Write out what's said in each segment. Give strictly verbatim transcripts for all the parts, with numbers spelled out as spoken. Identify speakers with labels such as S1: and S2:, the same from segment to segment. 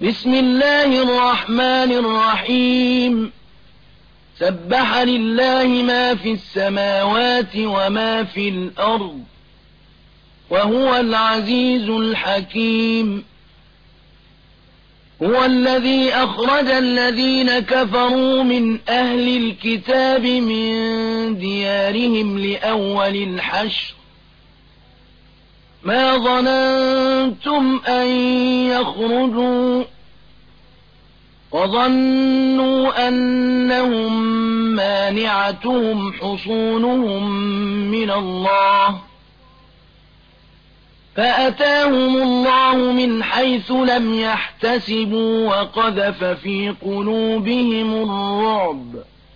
S1: بسم الله الرحمن الرحيم سبح لله ما في السماوات وما في الأرض وهو العزيز الحكيم هو الذي أخرج الذين كفروا من أهل الكتاب من ديارهم لأول الحشر ما ظننتم أن يخرجوا وظنوا أنهم مانعتهم حصونهم من الله فأتاهم الله من حيث لم يحتسبوا وقذف في قلوبهم الرعب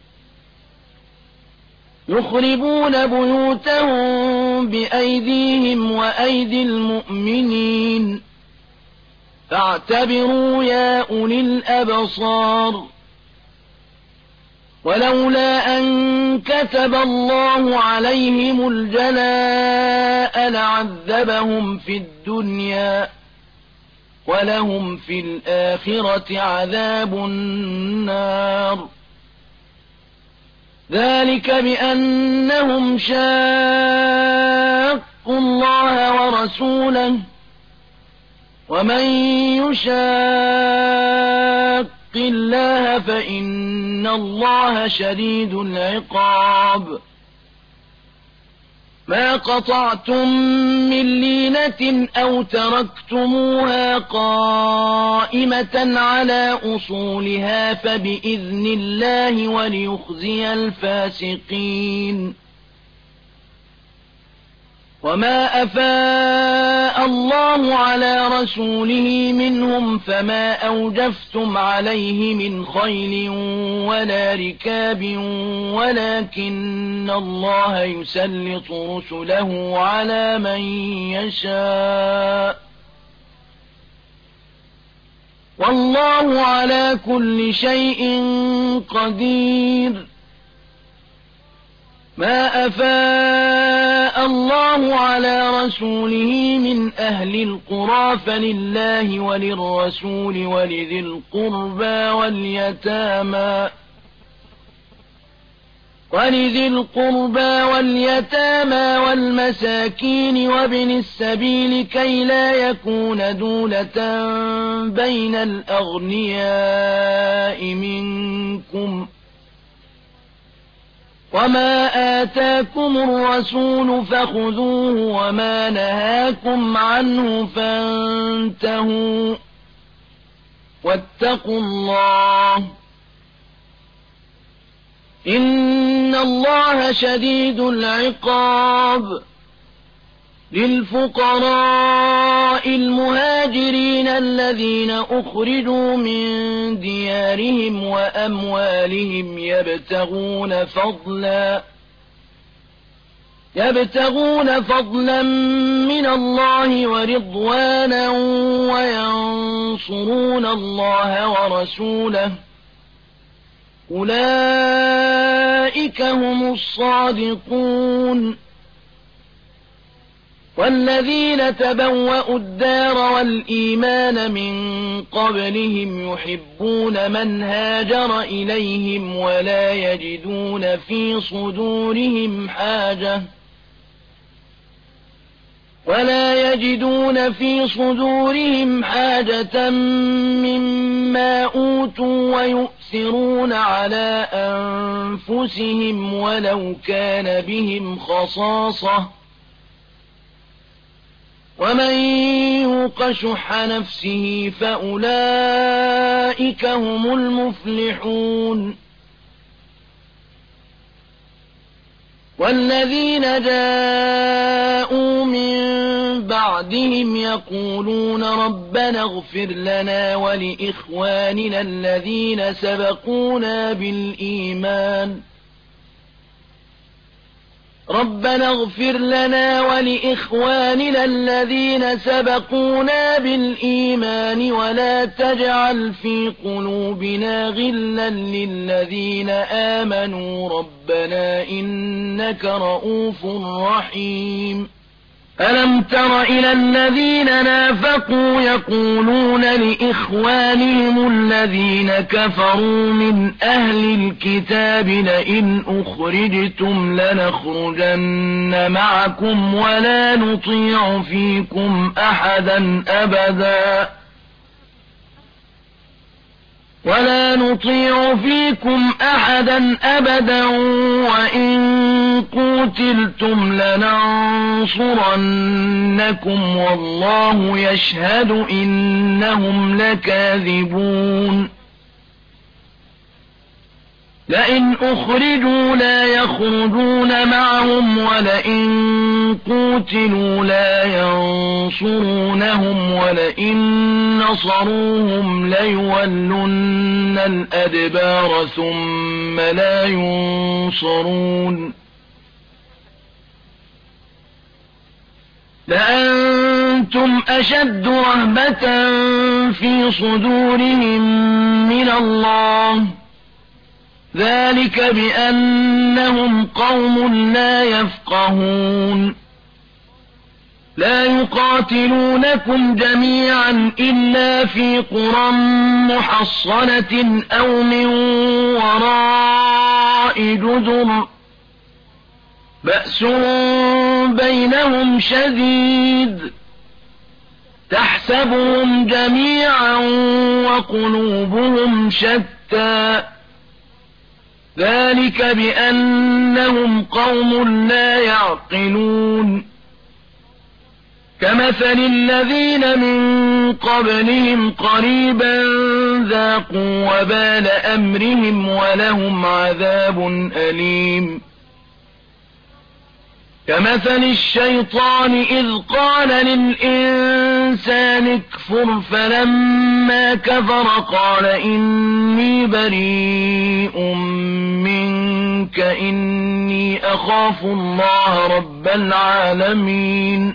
S1: يخربون بيوتهم بأيديهم وأيدي المؤمنين فاعتبروا يا أولي الأبصار ولولا أن كتب الله عليهم الجلاء لعذبهم في الدنيا ولهم في الآخرة عذاب النار ذلك بأنهم شاقوا الله ورسوله ومن يشاق الله فإن الله شديد العقاب ما قطعتم من لينة أو تركتموها قائمة على أصولها فبإذن الله وليخزي الفاسقين وما أفاء الله على رسوله منهم فما أوجفتم عليه من خيل ولا ركاب ولكن الله يسلط رسله على من يشاء والله على كل شيء قدير ما أفاء الله على رسوله من أهل القرى فلله وللرسول ولذي القربى واليتامى ولذي القربى واليتامى والمساكين وابن السبيل كي لا يكون دولة بين الأغنياء منكم وما آتاكم الرسول فخذوه وما نهاكم عنه فانتهوا واتقوا الله إن الله شديد العقاب للفقراء المهاجرين الذين أخرجوا من ديارهم وأموالهم يبتغون فضلا يبتغون فضلا من الله ورضوانا وينصرون الله ورسوله أولئك هم الصادقون والذين تبوأوا الدار والإيمان من قبلهم يحبون من هاجر إليهم ولا يجدون في صدورهم حاجة ولا يجدون في صدورهم حاجة مما أوتوا ويؤثرون على أنفسهم ولو كان بهم خصاصة ومن يوق شح نفسه فأولئك هم المفلحون والذين جاءوا من بعدهم يقولون ربنا اغفر لنا ولإخواننا الذين سبقونا بالإيمان ربنا اغفر لنا ولإخواننا الذين سبقونا بالإيمان ولا تجعل في قلوبنا غلا للذين آمنوا ربنا إنك رؤوف رحيم ألم تر إلى الذين نافقوا يقولون لإخوانهم الذين كفروا من أهل الكتاب لئن أخرجتم لنخرجن معكم ولا نطيع فيكم أحدا أبدا ولا نطيع فيكم أحدا أبدا وإن قتلتم لننصرنكم والله يشهد إنهم لكاذبون لئن أخرجوا لا يخرجون معهم ولئن قوتلوا لا ينصرونهم ولئن نصروهم ليولن الأدبار ثم لا ينصرون لأنتم أشد رهبة في صدورهم من الله ذلك بأنهم قوم لا يفقهون لا يقاتلونكم جميعا إلا في قرى محصنة أو من وراء جدر بأس بينهم شديد تحسبهم جميعا وقلوبهم شتى ذلك بأنهم قوم لا يعقلون كمثل الذين من قبلهم قريبا ذاقوا وبال أمرهم ولهم عذاب أليم كمثل الشيطان إذ قال للإنسان اكفر فلما كفر قال إني بريء منك إني أخاف الله رب العالمين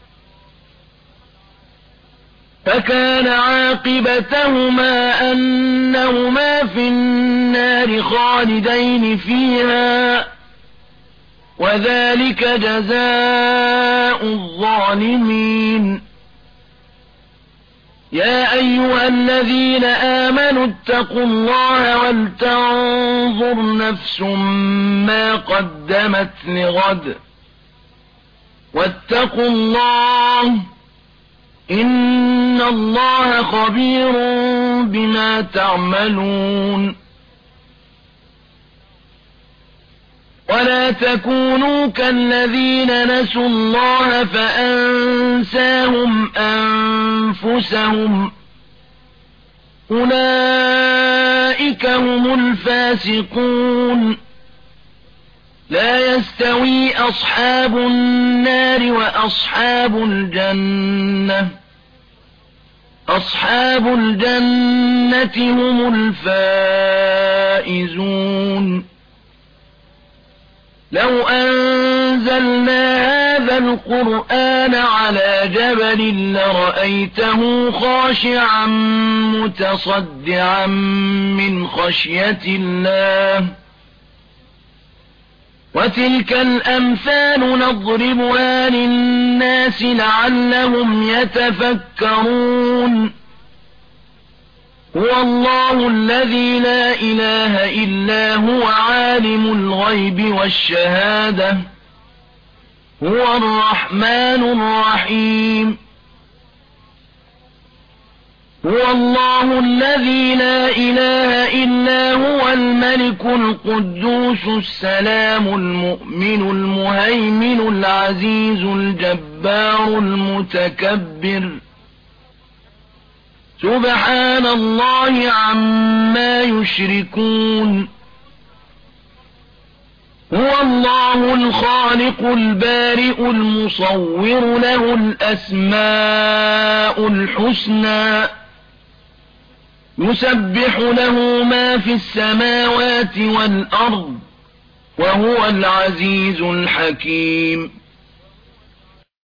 S1: فكان عاقبتهما أنهما في النار خالدين فيها وذلك جزاء الظالمين يا أيها الذين آمنوا اتقوا الله ولتنظر نفس ما قدمت لغد واتقوا الله إن الله خبير بما تعملون ولا تكونوا كالذين نسوا الله فأنساهم أنفسهم أولئك هم الفاسقون لا يستوي أصحاب النار وأصحاب الجنة أصحاب الجنة هم الفائزون لو أنزلنا هذا القرآن على جبل لرأيته خاشعا متصدعا من خشية الله وتلك الأمثال نضربها للناس لعلهم يتفكرون هو الله الذي لا إله إلا هو عالم الغيب والشهادة هو الرحمن الرحيم هو الله الذي لا إله إلا هو الملك القدوس السلام المؤمن المهيمن العزيز الجبار المتكبر سبحان الله عما يشركون هو الله الخالق البارئ المصور له الأسماء الحسنى يسبح له ما في السماوات والأرض وهو العزيز الحكيم